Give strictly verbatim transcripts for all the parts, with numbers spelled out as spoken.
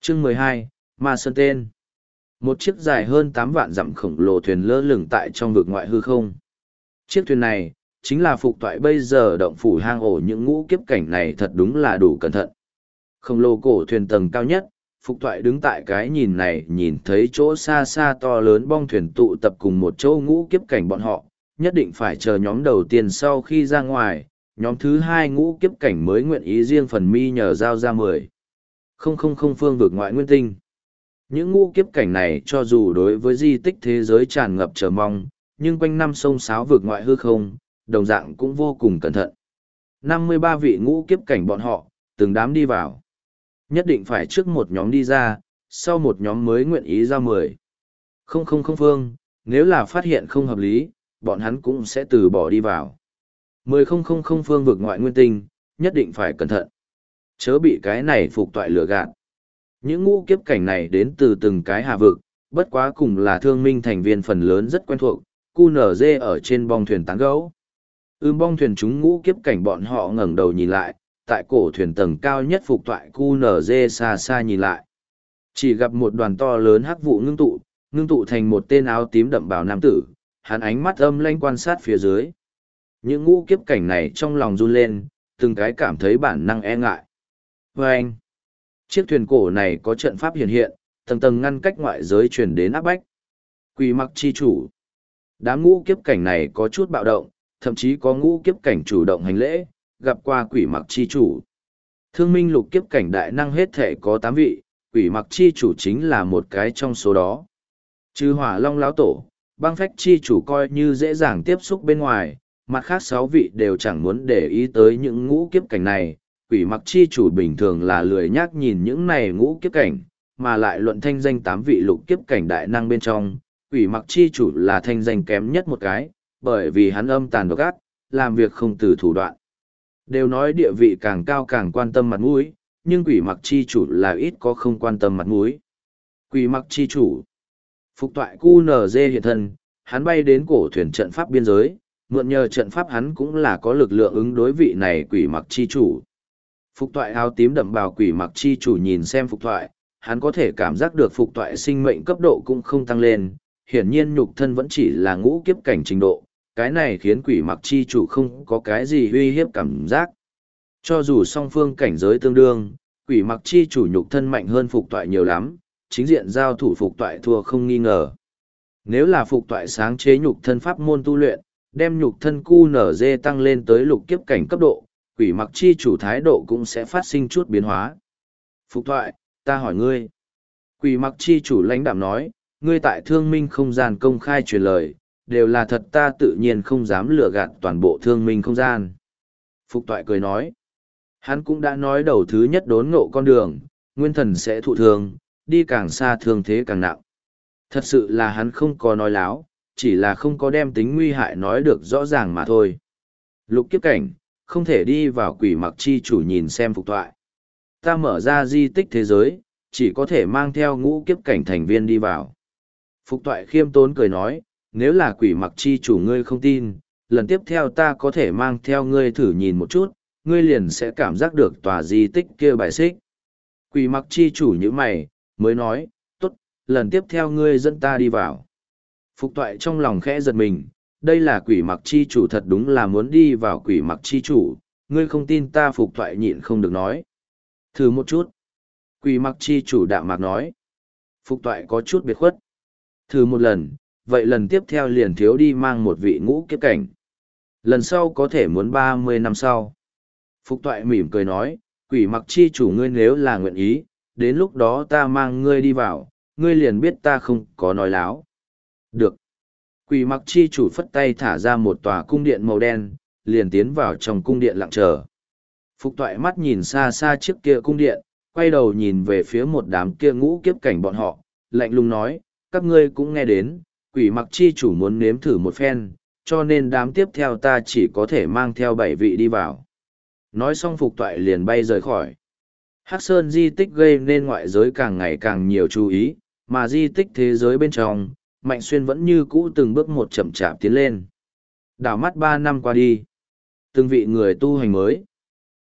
Chương mười hai, Ma Sơn Tên. Một chiếc dài hơn tám vạn dặm khổng lồ thuyền lơ lửng tại trong vực ngoại hư không. Chiếc thuyền này, chính là Phục Toại bây giờ động phủ hang ổ những ngũ kiếp cảnh này thật đúng là đủ cẩn thận. Khổng lồ cổ thuyền tầng cao nhất, Phục Toại đứng tại cái nhìn này nhìn thấy chỗ xa xa to lớn bong thuyền tụ tập cùng một chỗ ngũ kiếp cảnh bọn họ, nhất định phải chờ nhóm đầu tiên sau khi ra ngoài, nhóm thứ hai ngũ kiếp cảnh mới nguyện ý riêng phần mi nhờ giao ra mười. Không không không phương vực ngoại nguyên tinh. Những ngũ kiếp cảnh này cho dù đối với di tích thế giới tràn ngập chờ mong, nhưng quanh năm sông sáo vực ngoại hư không, đồng dạng cũng vô cùng cẩn thận. năm mươi ba vị ngũ kiếp cảnh bọn họ, từng đám đi vào. Nhất định phải trước một nhóm đi ra, sau một nhóm mới nguyện ý ra mười. Không không không phương, nếu là phát hiện không hợp lý, bọn hắn cũng sẽ từ bỏ đi vào. Mười không không không phương vực ngoại nguyên tinh, nhất định phải cẩn thận. Chớ bị cái này Phục Toại lừa gạt. Những ngũ kiếp cảnh này đến từ từng cái hà vực, bất quá cùng là thương minh thành viên phần lớn rất quen thuộc, cu nở dê ở trên bong thuyền tán gấu. Ưm bong thuyền chúng ngũ kiếp cảnh bọn họ ngẩng đầu nhìn lại, tại cổ thuyền tầng cao nhất Phục Toại cu nở dê xa xa nhìn lại. Chỉ gặp một đoàn to lớn hắc vụ ngưng tụ, ngưng tụ thành một tên áo tím đậm bào nam tử, hắn ánh mắt âm lanh quan sát phía dưới. Những ngũ kiếp cảnh này trong lòng run lên, từng cái cảm thấy bản năng e ngại. Và anh, chiếc thuyền cổ này có trận pháp hiện hiện, tầng tầng ngăn cách ngoại giới truyền đến áp bách. Quỷ mặc chi chủ. Đám ngũ kiếp cảnh này có chút bạo động, thậm chí có ngũ kiếp cảnh chủ động hành lễ, gặp qua quỷ mặc chi chủ. Thương minh lục kiếp cảnh đại năng hết thể có tám vị, quỷ mặc chi chủ chính là một cái trong số đó. Trừ hỏa long lão tổ, băng phách chi chủ coi như dễ dàng tiếp xúc bên ngoài, mặt khác sáu vị đều chẳng muốn để ý tới những ngũ kiếp cảnh này. Quỷ mặc chi chủ bình thường là lười nhác nhìn những này ngũ kiếp cảnh, mà lại luận thanh danh tám vị lục kiếp cảnh đại năng bên trong, quỷ mặc chi chủ là thanh danh kém nhất một cái, bởi vì hắn âm tàn độc ác, làm việc không từ thủ đoạn. Đều nói địa vị càng cao càng quan tâm mặt mũi, nhưng quỷ mặc chi chủ là ít có không quan tâm mặt mũi. Quỷ mặc chi chủ. Phục Toại cu nở dê hiện thân, hắn bay đến cổ thuyền trận pháp biên giới, mượn nhờ trận pháp hắn cũng là có lực lượng ứng đối vị này quỷ mặc chi chủ. Phục Toại áo tím đậm bào quỷ mặc chi chủ nhìn xem Phục Toại, hắn có thể cảm giác được Phục Toại sinh mệnh cấp độ cũng không tăng lên, hiển nhiên nhục thân vẫn chỉ là ngũ kiếp cảnh trình độ, cái này khiến quỷ mặc chi chủ không có cái gì uy hiếp cảm giác. Cho dù song phương cảnh giới tương đương, quỷ mặc chi chủ nhục thân mạnh hơn Phục Toại nhiều lắm, chính diện giao thủ Phục Toại thua không nghi ngờ. Nếu là Phục Toại sáng chế nhục thân pháp môn tu luyện, đem nhục thân cu nở dê tăng lên tới lục kiếp cảnh cấp độ, quỷ mặc chi chủ thái độ cũng sẽ phát sinh chút biến hóa. Phục Toại, ta hỏi ngươi. Quỷ mặc chi chủ lãnh đạm nói, ngươi tại thương minh không gian công khai truyền lời, đều là thật, ta tự nhiên không dám lừa gạt toàn bộ thương minh không gian. Phục Toại cười nói, hắn cũng đã nói đầu thứ nhất đốn ngộ con đường, nguyên thần sẽ thụ thương, đi càng xa thương thế càng nặng. Thật sự là hắn không có nói láo, chỉ là không có đem tính nguy hại nói được rõ ràng mà thôi. Lục kiếp cảnh, không thể đi vào quỷ mặc chi chủ nhìn xem Phục Toại. Ta mở ra di tích thế giới, chỉ có thể mang theo ngũ kiếp cảnh thành viên đi vào. Phục Toại khiêm tốn cười nói, nếu là quỷ mặc chi chủ ngươi không tin, lần tiếp theo ta có thể mang theo ngươi thử nhìn một chút, ngươi liền sẽ cảm giác được tòa di tích kia bài xích. Quỷ mặc chi chủ như mày, mới nói, tốt, lần tiếp theo ngươi dẫn ta đi vào. Phục Toại trong lòng khẽ giật mình, đây là quỷ mặc chi chủ thật đúng là muốn đi vào quỷ mặc chi chủ, ngươi không tin ta. Phục Toại nhịn không được nói. Thử một chút. Quỷ mặc chi chủ đạm mạc nói. Phục Toại có chút biệt khuất. Thử một lần, vậy lần tiếp theo liền thiếu đi mang một vị ngũ kiếp cảnh. Lần sau có thể muốn ba mươi năm sau. Phục Toại mỉm cười nói, quỷ mặc chi chủ ngươi nếu là nguyện ý, đến lúc đó ta mang ngươi đi vào, ngươi liền biết ta không có nói láo. Được. Quỷ mặc chi chủ phất tay thả ra một tòa cung điện màu đen, liền tiến vào trong cung điện lặng chờ. Phục Toại mắt nhìn xa xa chiếc kia cung điện, quay đầu nhìn về phía một đám kia ngũ kiếp cảnh bọn họ, lạnh lùng nói, các ngươi cũng nghe đến, quỷ mặc chi chủ muốn nếm thử một phen, cho nên đám tiếp theo ta chỉ có thể mang theo bảy vị đi vào. Nói xong Phục Toại liền bay rời khỏi. Hắc Sơn di tích gây nên ngoại giới càng ngày càng nhiều chú ý, mà di tích thế giới bên trong, Mạnh Xuyên vẫn như cũ từng bước một chậm chạp tiến lên. Đảo mắt ba năm qua đi, từng vị người tu hành mới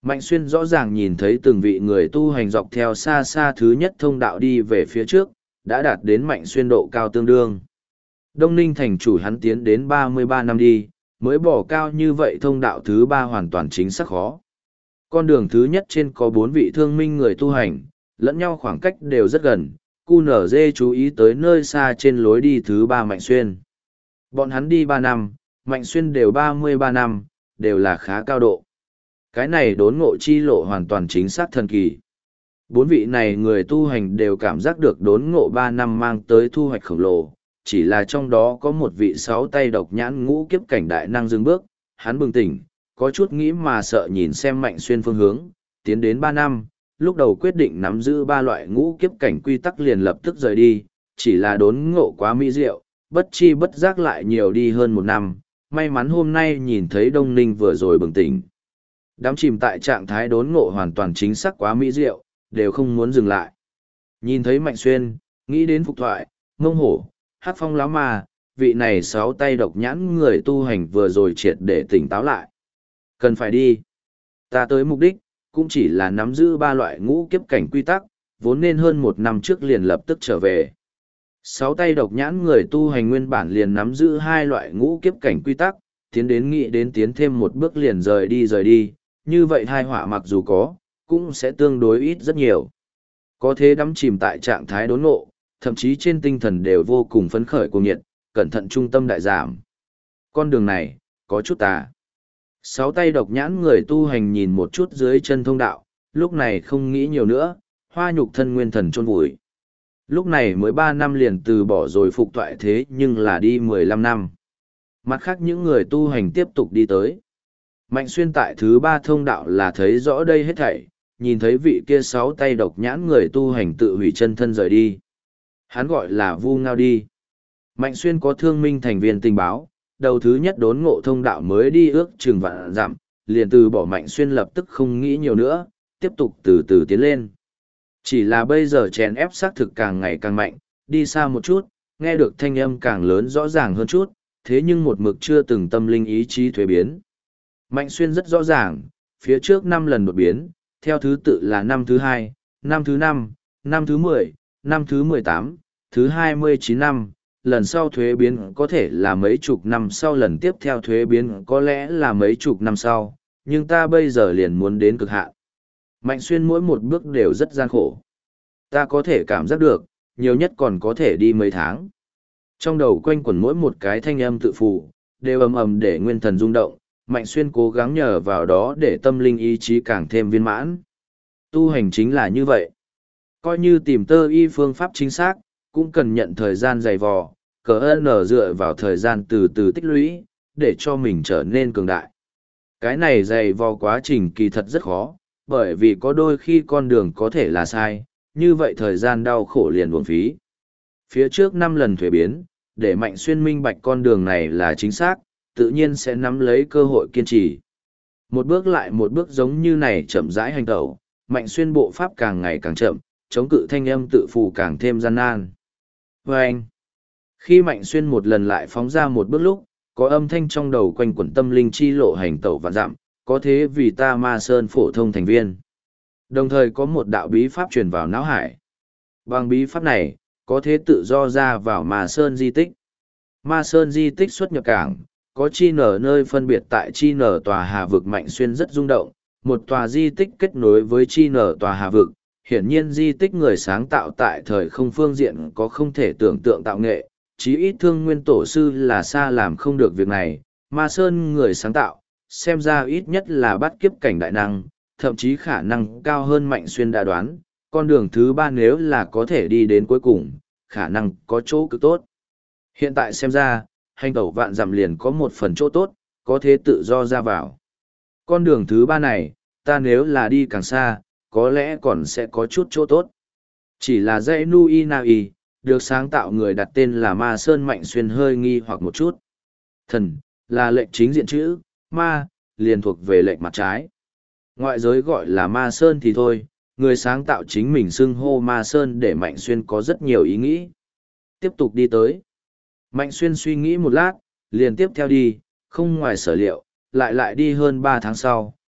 Mạnh Xuyên rõ ràng nhìn thấy từng vị người tu hành dọc theo xa xa thứ nhất thông đạo đi về phía trước, đã đạt đến Mạnh Xuyên độ cao tương đương. Đông Ninh thành chủ hắn tiến đến ba mươi ba năm đi, mới bỏ cao như vậy thông đạo thứ ba hoàn toàn chính xác khó. Con đường thứ nhất trên có bốn vị thương minh người tu hành, lẫn nhau khoảng cách đều rất gần, cu nở dê chú ý tới nơi xa trên lối đi thứ ba Mạnh Xuyên. Bọn hắn đi ba năm, Mạnh Xuyên đều ba mươi ba năm, đều là khá cao độ. Cái này đốn ngộ chi lộ hoàn toàn chính xác thần kỳ. Bốn vị này người tu hành đều cảm giác được đốn ngộ ba năm mang tới thu hoạch khổng lồ, chỉ là trong đó có một vị sáu tay độc nhãn ngũ kiếp cảnh đại năng dừng bước, hắn bừng tỉnh, có chút nghĩ mà sợ nhìn xem Mạnh Xuyên phương hướng, tiến đến ba năm, lúc đầu quyết định nắm giữ ba loại ngũ kiếp cảnh quy tắc liền lập tức rời đi, chỉ là đốn ngộ quá mỹ diệu, bất chi bất giác lại nhiều đi hơn một năm, may mắn hôm nay nhìn thấy Đông Ninh vừa rồi bừng tỉnh. Đám chìm tại trạng thái đốn ngộ hoàn toàn chính xác quá mỹ diệu, đều không muốn dừng lại. Nhìn thấy Mạnh Xuyên, nghĩ đến Phục Thoại, Mông Hổ, Hát Phong Láo Ma, vị này sáu tay độc nhãn người tu hành vừa rồi triệt để tỉnh táo lại. Cần phải đi. Ta tới mục đích, cũng chỉ là nắm giữ ba loại ngũ kiếp cảnh quy tắc, vốn nên hơn một năm trước liền lập tức trở về. Sáu tay độc nhãn người tu hành nguyên bản liền nắm giữ hai loại ngũ kiếp cảnh quy tắc, tiến đến nghĩ đến tiến thêm một bước liền rời đi rời đi, như vậy hai họa mặc dù có, cũng sẽ tương đối ít rất nhiều. Có thế đắm chìm tại trạng thái đốn ngộ, thậm chí trên tinh thần đều vô cùng phấn khởi cuồng nhiệt, cẩn thận trung tâm đại giảm. Con đường này, có chút tà. Sáu tay độc nhãn người tu hành nhìn một chút dưới chân thông đạo, lúc này không nghĩ nhiều nữa, hoa nhục thân nguyên thần chôn vùi. Lúc này mới ba năm liền từ bỏ rồi Phục Thoại thế nhưng là đi mười lăm năm. Mặt khác những người tu hành tiếp tục đi tới. Mạnh Xuyên tại thứ ba thông đạo là thấy rõ đây hết thảy, nhìn thấy vị kia sáu tay độc nhãn người tu hành tự hủy chân thân rời đi. Hắn gọi là Vu Ngao đi. Mạnh Xuyên có thương minh thành viên tình báo, đầu thứ nhất đốn ngộ thông đạo mới đi ước chừng vạn dặm, liền từ bỏ Mạnh Xuyên lập tức không nghĩ nhiều nữa, tiếp tục từ từ tiến lên. Chỉ là bây giờ chèn ép xác thực càng ngày càng mạnh, đi xa một chút, nghe được thanh âm càng lớn rõ ràng hơn chút, thế nhưng một mực chưa từng tâm linh ý chí thuế biến. Mạnh Xuyên rất rõ ràng, phía trước năm lần đột biến, theo thứ tự là năm thứ hai, năm thứ năm, năm thứ mười, năm thứ mười tám, thứ hai mươi chín năm, lần sau thuế biến có thể là mấy chục năm sau, lần tiếp theo thuế biến có lẽ là mấy chục năm sau, nhưng ta bây giờ liền muốn đến cực hạn. Mạnh Xuyên mỗi một bước đều rất gian khổ. Ta có thể cảm giác được, nhiều nhất còn có thể đi mấy tháng. Trong đầu quanh quẩn mỗi một cái thanh âm tự phụ, đều ầm ầm để nguyên thần rung động, Mạnh Xuyên cố gắng nhờ vào đó để tâm linh ý chí càng thêm viên mãn. Tu hành chính là như vậy. Coi như tìm tơ y phương pháp chính xác, cũng cần nhận thời gian dày vò, cờ ơn dựa vào thời gian từ từ tích lũy, để cho mình trở nên cường đại. Cái này dày vò quá trình kỳ thật rất khó, bởi vì có đôi khi con đường có thể là sai, như vậy thời gian đau khổ liền uổng phí. Phía trước năm lần thuế biến, để Mạnh Xuyên minh bạch con đường này là chính xác, tự nhiên sẽ nắm lấy cơ hội kiên trì. Một bước lại một bước giống như này chậm rãi hành tẩu, Mạnh Xuyên bộ pháp càng ngày càng chậm, chống cự thanh âm tự phụ càng thêm gian nan. Và anh, khi Mạnh Xuyên một lần lại phóng ra một bước lúc, có âm thanh trong đầu quanh quẩn tâm linh chi lộ hành tẩu vạn dặm, có thế vì ta Ma Sơn phổ thông thành viên. Đồng thời có một đạo bí pháp truyền vào não hải. Bằng bí pháp này, có thế tự do ra vào Ma Sơn di tích. Ma Sơn di tích xuất nhập cảng, có chi nở nơi phân biệt tại chi nở tòa hà vực. Mạnh Xuyên rất rung động, một tòa di tích kết nối với chi nở tòa hà vực. Hiển nhiên di tích người sáng tạo tại thời không phương diện có không thể tưởng tượng tạo nghệ, chí ít Thương Nguyên tổ sư là xa làm không được việc này. Ma Sơn người sáng tạo, xem ra ít nhất là bắt kiếp cảnh đại năng, thậm chí khả năng cao hơn Mạnh Xuyên đã đoán, con đường thứ ba nếu là có thể đi đến cuối cùng, khả năng có chỗ cực tốt. Hiện tại xem ra, hành tẩu vạn dặm liền có một phần chỗ tốt, có thế tự do ra vào. Con đường thứ ba này, ta nếu là đi càng xa, có lẽ còn sẽ có chút chỗ tốt. Chỉ là dãy Nui Nai, được sáng tạo người đặt tên là Ma Sơn. Mạnh Xuyên hơi nghi hoặc một chút. Thần, là lệnh chính diện chữ, ma, liền thuộc về lệnh mặt trái. Ngoại giới gọi là Ma Sơn thì thôi, người sáng tạo chính mình xưng hô Ma Sơn để Mạnh Xuyên có rất nhiều ý nghĩ. Tiếp tục đi tới. Mạnh Xuyên suy nghĩ một lát, liền tiếp theo đi, không ngoài sở liệu, lại lại đi hơn ba tháng sau,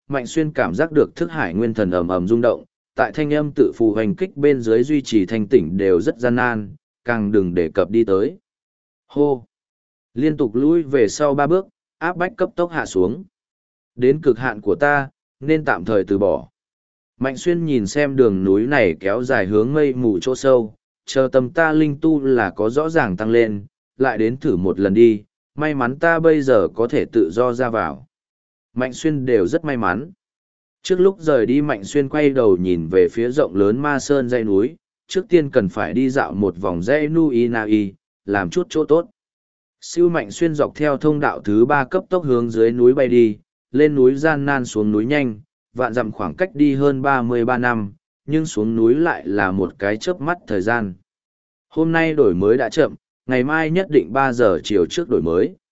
Mạnh Xuyên cảm giác được thức hải nguyên thần ầm ầm rung động, tại thanh âm tự phù hành kích bên dưới duy trì thanh tỉnh đều rất gian nan, càng đừng đề cập đi tới. Hô! Liên tục lùi về sau ba bước, áp bách cấp tốc hạ xuống. Đến cực hạn của ta, nên tạm thời từ bỏ. Mạnh Xuyên nhìn xem đường núi này kéo dài hướng mây mù chỗ sâu, chờ tầm ta linh tu là có rõ ràng tăng lên, lại đến thử một lần đi, may mắn ta bây giờ có thể tự do ra vào. Mạnh Xuyên đều rất may mắn. Trước lúc rời đi Mạnh Xuyên quay đầu nhìn về phía rộng lớn ma sơn dãy núi, trước tiên cần phải đi dạo một vòng dãy Nui Nai, làm chút chỗ tốt. Siêu Mạnh Xuyên dọc theo thông đạo thứ ba cấp tốc hướng dưới núi bay đi, lên núi gian nan xuống núi nhanh, vạn dặm khoảng cách đi hơn ba mươi ba năm, nhưng xuống núi lại là một cái chớp mắt thời gian. Hôm nay đổi mới đã chậm, ngày mai nhất định ba giờ chiều trước đổi mới.